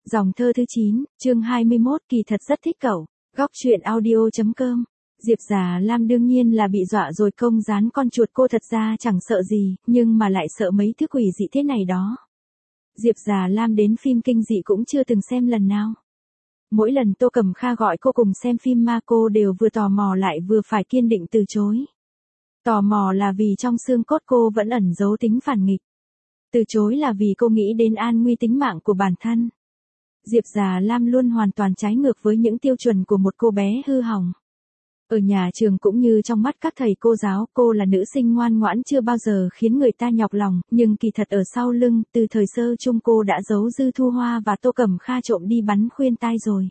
Dòng thơ thứ 9, chương 21, kỳ thật rất thích cậu. Góc truyện audio.com. Diệp Già Lam đương nhiên là bị dọa rồi, công dán con chuột cô thật ra chẳng sợ gì, nhưng mà lại sợ mấy thứ quỷ dị thế này đó. Diệp Già Lam đến phim kinh dị cũng chưa từng xem lần nào. Mỗi lần Tô Cẩm Kha gọi cô cùng xem phim ma cô đều vừa tò mò lại vừa phải kiên định từ chối. Tò mò là vì trong xương cốt cô vẫn ẩn giấu tính phản nghịch. Từ chối là vì cô nghĩ đến an nguy tính mạng của bản thân. Diệp Già Lam luôn hoàn toàn trái ngược với những tiêu chuẩn của một cô bé hư hỏng. Ở nhà trường cũng như trong mắt các thầy cô giáo, cô là nữ sinh ngoan ngoãn chưa bao giờ khiến người ta nhọc lòng, nhưng kỳ thật ở sau lưng, từ thời sơ chung cô đã giấu Dư Thu Hoa và Tô Cẩm Kha trộm đi bắn khuyên tai rồi.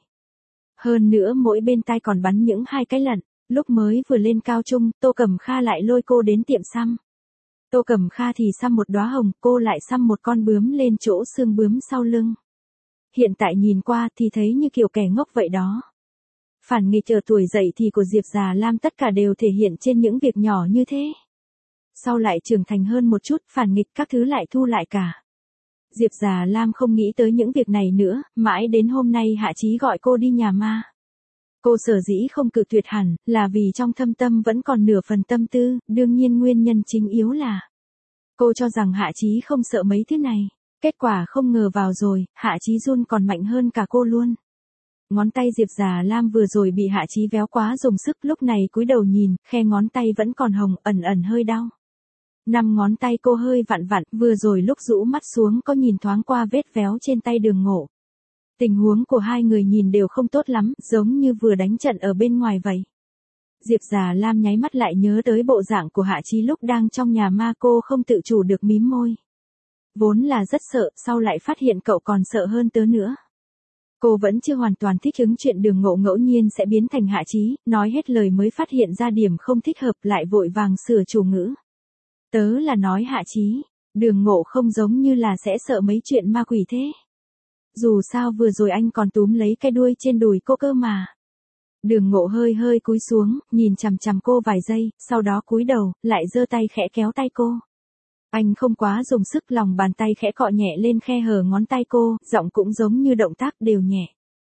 Hơn nữa mỗi bên tai còn bắn những 2 cái lận. Lúc mới vừa lên cao trung, Tô Cẩm Kha lại lôi cô đến tiệm xăm. Tô Cẩm Kha thì xăm một đóa hồng, cô lại xăm một con bướm lên chỗ xương bướm sau lưng. Hiện tại nhìn qua thì thấy như kiểu kẻ ngốc vậy đó. Phản nghịch ở tuổi dậy thì của Diệp Già Lam tất cả đều thể hiện trên những việc nhỏ như thế. Sau lại trưởng thành hơn một chút, phản nghịch các thứ lại thu lại cả. Diệp Già Lam không nghĩ tới những việc này nữa, mãi đến hôm nay Hạ Chí gọi cô đi nhà ma. Cô sở dĩ không cự tuyệt hẳn, là vì trong thâm tâm vẫn còn nửa phần tâm tư, đương nhiên nguyên nhân chính yếu là cô cho rằng Hạ Chí không sợ mấy thứ này. Kết quả không ngờ vào rồi, Hạ Chí run còn mạnh hơn cả cô luôn. Ngón tay Diệp Già Lam vừa rồi bị Hạ Chí véo quá dùng sức, lúc này cúi đầu nhìn, khe ngón tay vẫn còn hồng, ẩn ẩn hơi đau. 5 ngón tay cô hơi vặn vặn, vừa rồi lúc rũ mắt xuống có nhìn thoáng qua vết véo trên tay Đường Ngộ. Tình huống của hai người nhìn đều không tốt lắm, giống như vừa đánh trận ở bên ngoài vậy. Diệp Già Lam nháy mắt lại nhớ tới bộ dạng của Hạ Chí lúc đang trong nhà ma, cô không tự chủ được mím môi. Vốn là rất sợ, sau lại phát hiện cậu còn sợ hơn tớ nữa. Cô vẫn chưa hoàn toàn thích ứng chuyện Đường Ngộ ngẫu nhiên sẽ biến thành Hạ Chí, nói hết lời mới phát hiện ra điểm không thích hợp, lại vội vàng sửa chủ ngữ. Tớ là nói Hạ Chí, Đường Ngộ không giống như là sẽ sợ mấy chuyện ma quỷ thế. Dù sao vừa rồi anh còn túm lấy cái đuôi trên đùi cô cơ mà. Đường Ngộ hơi hơi cúi xuống, nhìn chằm chằm cô vài giây, sau đó cúi đầu, lại giơ tay khẽ kéo tay cô. Anh không quá dùng sức, lòng bàn tay khẽ cọ nhẹ lên khe hở ngón tay cô, giọng cũng giống như động tác đều nhẹ.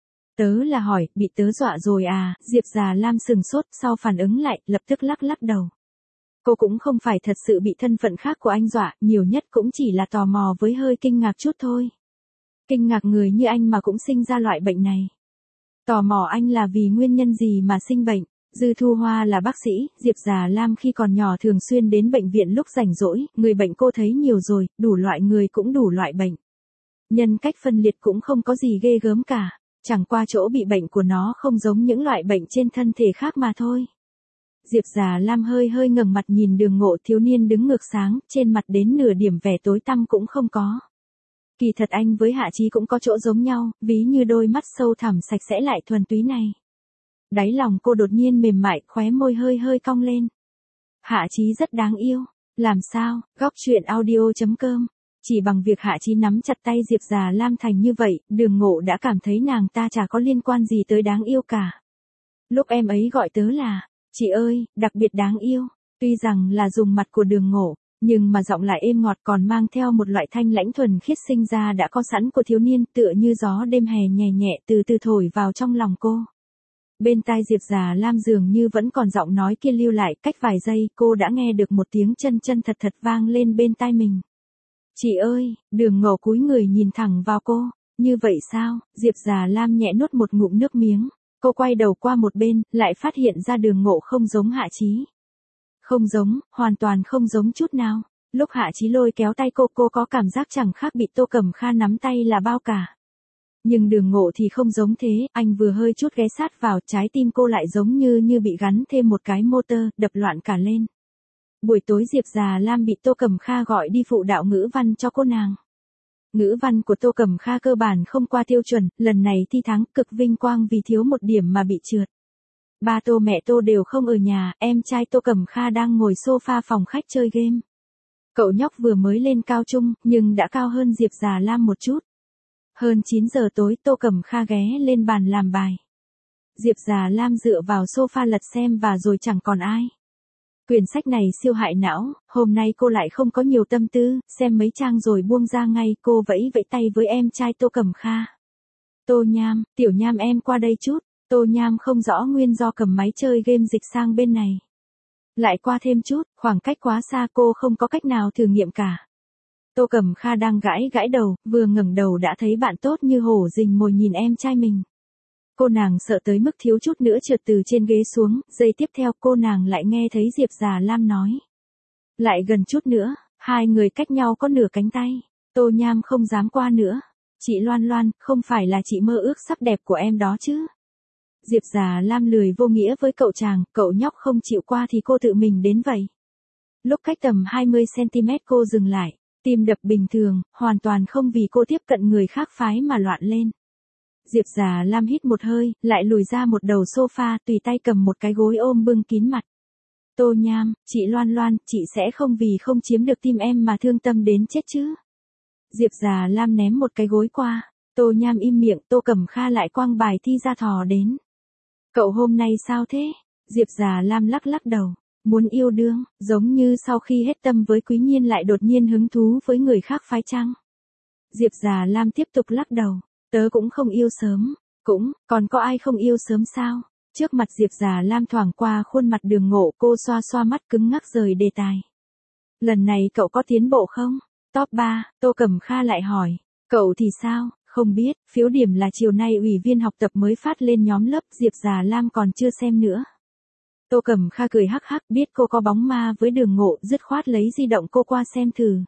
Tớ là hỏi, bị tớ dọa rồi à? Diệp Già Lam sừng sốt, sau phản ứng lại, lập tức lắc lắc đầu. Cô cũng không phải thật sự bị thân phận khác của anh dọa, nhiều nhất cũng chỉ là tò mò với hơi kinh ngạc chút thôi. Kinh ngạc người như anh mà cũng sinh ra loại bệnh này. Tò mò anh là vì nguyên nhân gì mà sinh bệnh. Dư Thu Hoa là bác sĩ, Diệp Già Lam khi còn nhỏ thường xuyên đến bệnh viện lúc rảnh rỗi, người bệnh cô thấy nhiều rồi, đủ loại người cũng đủ loại bệnh. Nhân cách phân liệt cũng không có gì ghê gớm cả, chẳng qua chỗ bị bệnh của nó không giống những loại bệnh trên thân thể khác mà thôi. Diệp Già Lam hơi hơi ngẩng mặt nhìn Đường Ngộ, thiếu niên đứng ngược sáng, trên mặt đến nửa điểm vẻ tối tăm cũng không có. Kỳ thật anh với Hạ Chí cũng có chỗ giống nhau, ví như đôi mắt sâu thẳm sạch sẽ lại thuần túy này. Đáy lòng cô đột nhiên mềm mại, khóe môi hơi hơi cong lên. Hạ Chí rất đáng yêu. Làm sao? Góc truyện audio.com. Chỉ bằng việc Hạ Chí nắm chặt tay Diệp Già Lam thành như vậy, Đường Ngộ đã cảm thấy nàng ta chả có liên quan gì tới đáng yêu cả. Lúc em ấy gọi tớ là, chị ơi, đặc biệt đáng yêu. Tuy rằng là dùng mặt của Đường Ngộ, nhưng mà giọng lại êm ngọt, còn mang theo một loại thanh lãnh thuần khiết sinh ra đã có sẵn của thiếu niên, tựa như gió đêm hè nhẹ nhẹ từ từ thổi vào trong lòng cô. Bên tai Diệp Già Lam dường như vẫn còn giọng nói kia lưu lại, cách vài giây cô đã nghe được một tiếng chân chân thật thật vang lên bên tai mình. Chị ơi, Đường Ngộ cúi người nhìn thẳng vào cô. Như vậy sao? Diệp Già Lam nhẹ nuốt một ngụm nước miếng. Cô quay đầu qua một bên, lại phát hiện ra Đường Ngộ không giống Hạ Chí. Không giống, hoàn toàn không giống chút nào. Lúc Hạ Chí lôi kéo tay cô có cảm giác chẳng khác bị Tô Cẩm Kha nắm tay là bao cả. Nhưng Đường Ngộ thì không giống thế, anh vừa hơi chút ghé sát vào, trái tim cô lại giống như bị gắn thêm một cái motor, đập loạn cả lên. Buổi tối Diệp Già Lam bị Tô Cẩm Kha gọi đi phụ đạo ngữ văn cho cô nàng. Ngữ văn của Tô Cẩm Kha cơ bản không qua tiêu chuẩn, lần này thi thắng cực vinh quang vì thiếu một điểm mà bị trượt. Ba Tô mẹ Tô đều không ở nhà, em trai Tô Cẩm Kha đang ngồi sofa phòng khách chơi game. Cậu nhóc vừa mới lên cao trung, nhưng đã cao hơn Diệp Già Lam một chút. Hơn 9 giờ tối Tô Cẩm Kha ghé lên bàn làm bài. Diệp Già Lam dựa vào sofa lật xem và rồi chẳng còn ai. Quyển sách này siêu hại não, hôm nay cô lại không có nhiều tâm tư, xem mấy trang rồi buông ra ngay, cô vẫy vẫy tay với em trai Tô Cẩm Kha. Tô Nham, Tiểu Nham em qua đây chút. Tô Nham không rõ nguyên do cầm máy chơi game dịch sang bên này. Lại qua thêm chút, khoảng cách quá xa cô không có cách nào thử nghiệm cả. Tô Cẩm Kha đang gãi đầu, vừa ngẩng đầu đã thấy bạn tốt như hổ rình mồi nhìn em trai mình. Cô nàng sợ tới mức thiếu chút nữa trượt từ trên ghế xuống, giây tiếp theo cô nàng lại nghe thấy Diệp Già Lam nói. Lại gần chút nữa, hai người cách nhau có nửa cánh tay. Tô Nham không dám qua nữa. Chị Loan Loan, không phải là chị mơ ước sắc đẹp của em đó chứ? Diệp Già Lam lười vô nghĩa với cậu chàng, cậu nhóc không chịu qua thì cô tự mình đến vậy. Lúc cách tầm 20cm cô dừng lại, tim đập bình thường, hoàn toàn không vì cô tiếp cận người khác phái mà loạn lên. Diệp Già Lam hít một hơi, lại lùi ra một đầu sofa, tùy tay cầm một cái gối ôm bưng kín mặt. Tô Nham, chị Loan Loan, chị sẽ không vì không chiếm được tim em mà thương tâm đến chết chứ? Diệp Già Lam ném một cái gối qua. Tô Nham im miệng, Tô Cẩm Kha lại quăng bài thi ra thò đến. Cậu hôm nay sao thế? Diệp Già Lam lắc đầu. Muốn yêu đương, giống như sau khi hết tâm với Quý Nhiên lại đột nhiên hứng thú với người khác phái chăng? Diệp Già Lam tiếp tục lắc đầu. Tớ cũng không yêu sớm. Cũng, còn có ai không yêu sớm sao? Trước mặt Diệp Già Lam thoảng qua khuôn mặt Đường Ngộ, cô xoa mắt cứng ngắc rời đề tài. Lần này cậu có tiến bộ không? Top 3, Tô Cẩm Kha lại hỏi. Cậu thì sao? Không biết, phiếu điểm là chiều nay ủy viên học tập mới phát lên nhóm lớp, Diệp Già Lam còn chưa xem nữa. Tô Cẩm Kha cười hắc hắc, biết cô có bóng ma với Đường Ngộ, dứt khoát lấy di động cô qua xem thử.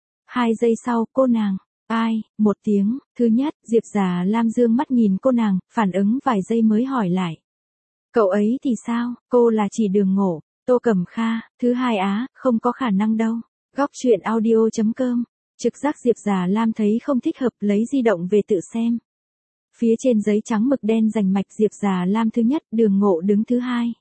2 giây sau, cô nàng. Ai? Một tiếng. Thứ nhất, Diệp Già Lam dương mắt nhìn cô nàng, phản ứng vài giây mới hỏi lại. Cậu ấy thì sao? Cô là chỉ Đường Ngộ. Tô Cẩm Kha. Thứ hai không có khả năng đâu. Góc truyện audio.com. Trực giác Diệp Già Lam thấy không thích hợp, lấy di động về tự xem. Phía trên giấy trắng mực đen rành mạch, Diệp Già Lam thứ nhất, Đường Ngộ đứng thứ hai.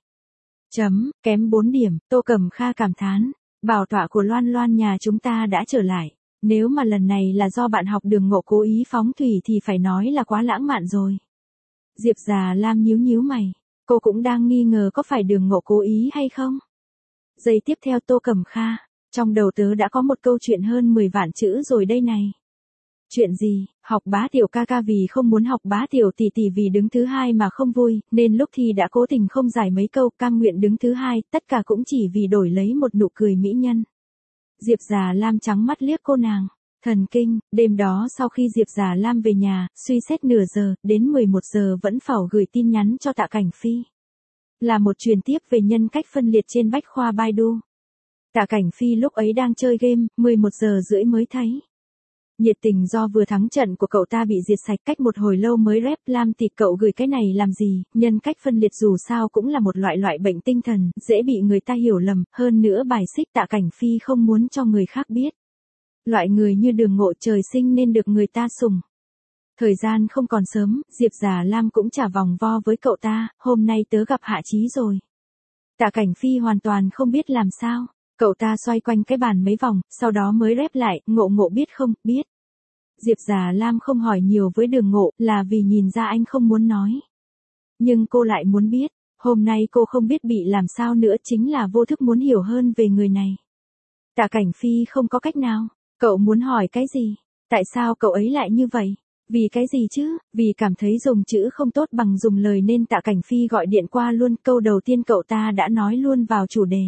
Kém 4 điểm, Tô Cẩm Kha cảm thán. Bảo tọa của Loan Loan nhà chúng ta đã trở lại. Nếu mà lần này là do bạn học Đường Ngộ cố ý phóng thủy thì phải nói là quá lãng mạn rồi. Diệp Già Lam nhíu mày. Cô cũng đang nghi ngờ có phải Đường Ngộ cố ý hay không. Giây tiếp theo Tô Cẩm Kha. Trong đầu tớ đã có một câu chuyện hơn 10 vạn chữ rồi đây này. Chuyện gì? Học Bá Tiểu ca ca vì không muốn học Bá Tiểu tỷ tỷ vì đứng thứ hai mà không vui, nên lúc thi đã cố tình không giải mấy câu, cam nguyện đứng thứ hai, tất cả cũng chỉ vì đổi lấy một nụ cười mỹ nhân. Diệp Già Lam trắng mắt liếc cô nàng. Thần kinh, đêm đó sau khi Diệp Già Lam về nhà, suy xét nửa giờ, đến 11 giờ vẫn phảo gửi tin nhắn cho Tạ Cảnh Phi. Là một truyền tiếp về nhân cách phân liệt trên bách khoa Baidu. Tạ Cảnh Phi lúc ấy đang chơi game, 11 giờ rưỡi mới thấy. Nhiệt tình do vừa thắng trận của cậu ta bị diệt sạch, cách một hồi lâu mới rep. Lam thì cậu gửi cái này làm gì, nhân cách phân liệt dù sao cũng là một loại bệnh tinh thần, dễ bị người ta hiểu lầm, hơn nữa bài xích Tạ Cảnh Phi không muốn cho người khác biết. Loại người như Đường Ngộ trời sinh nên được người ta sủng. Thời gian không còn sớm, Diệp Già Lam cũng trả vòng vo với cậu ta, hôm nay tớ gặp Hạ Chí rồi. Tạ Cảnh Phi hoàn toàn không biết làm sao. Cậu ta xoay quanh cái bàn mấy vòng, sau đó mới rep lại, Ngộ biết không? Biết. Diệp Già Lam không hỏi nhiều với Đường Ngộ, là vì nhìn ra anh không muốn nói. Nhưng cô lại muốn biết, hôm nay cô không biết bị làm sao nữa, chính là vô thức muốn hiểu hơn về người này. Tạ Cảnh Phi không có cách nào. Cậu muốn hỏi cái gì? Tại sao cậu ấy lại như vậy? Vì cái gì chứ? Vì cảm thấy dùng chữ không tốt bằng dùng lời nên Tạ Cảnh Phi gọi điện qua luôn, câu đầu tiên cậu ta đã nói luôn vào chủ đề.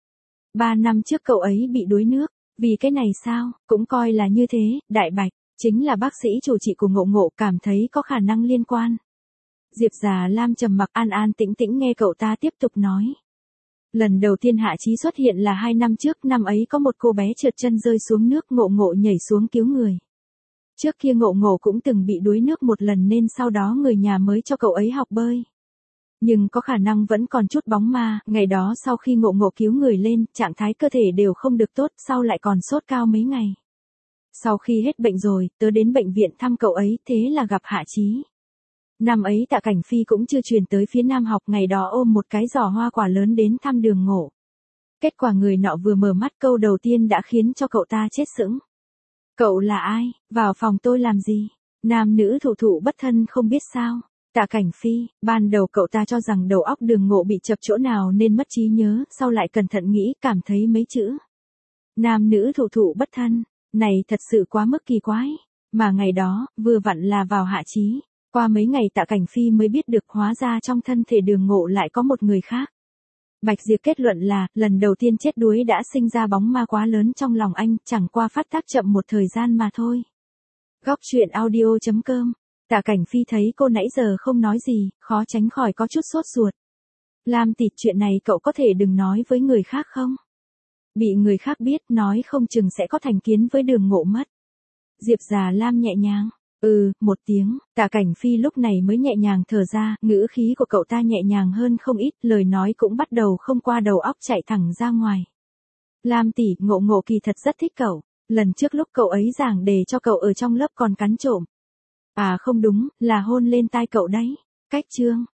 3 năm trước cậu ấy bị đuối nước, vì cái này sao, cũng coi là như thế, Đại Bạch, chính là bác sĩ chủ trị của Ngộ cảm thấy có khả năng liên quan. Diệp Già Lam trầm mặc, an tĩnh nghe cậu ta tiếp tục nói. Lần đầu tiên Hạ Chí xuất hiện là 2 năm trước, năm ấy có một cô bé trượt chân rơi xuống nước, Ngộ nhảy xuống cứu người. Trước kia Ngộ cũng từng bị đuối nước một lần nên sau đó người nhà mới cho cậu ấy học bơi. Nhưng có khả năng vẫn còn chút bóng ma, ngày đó sau khi Ngộ cứu người lên, trạng thái cơ thể đều không được tốt, sau lại còn sốt cao mấy ngày. Sau khi hết bệnh rồi, tớ đến bệnh viện thăm cậu ấy, thế là gặp Hạ Chí. Năm ấy Tạ Cảnh Phi cũng chưa chuyển tới phía Nam học, ngày đó ôm một cái giỏ hoa quả lớn đến thăm Đường Ngộ. Kết quả người nọ vừa mở mắt câu đầu tiên đã khiến cho cậu ta chết sững. Cậu là ai? Vào phòng tôi làm gì? Nam nữ thụ bất thân không biết sao? Tạ Cảnh Phi, ban đầu cậu ta cho rằng đầu óc Đường Ngộ bị chập chỗ nào nên mất trí nhớ, sau lại cẩn thận nghĩ, cảm thấy mấy chữ nam nữ thụ bất thân, này thật sự quá mức kỳ quái. Mà ngày đó, vừa vặn là vào Hạ Chí. Qua mấy ngày Tạ Cảnh Phi mới biết được hóa ra trong thân thể Đường Ngộ lại có một người khác. Bạch Diệp kết luận là, lần đầu tiên chết đuối đã sinh ra bóng ma quá lớn trong lòng anh, chẳng qua phát tác chậm một thời gian mà thôi. Góc truyện audio.com. Tạ Cảnh Phi thấy cô nãy giờ không nói gì, khó tránh khỏi có chút sốt ruột. Lam Tịt, chuyện này cậu có thể đừng nói với người khác không? Bị người khác biết, nói không chừng sẽ có thành kiến với Đường Ngộ mất. Diệp Già Lam nhẹ nhàng. Một tiếng, Tạ Cảnh Phi lúc này mới nhẹ nhàng thở ra, ngữ khí của cậu ta nhẹ nhàng hơn không ít, lời nói cũng bắt đầu không qua đầu óc chạy thẳng ra ngoài. Lam tỷ, Ngộ kỳ thật rất thích cậu, lần trước lúc cậu ấy giảng đề cho cậu ở trong lớp còn cắn trộm. À không đúng, là hôn lên tai cậu đấy. Cách chương.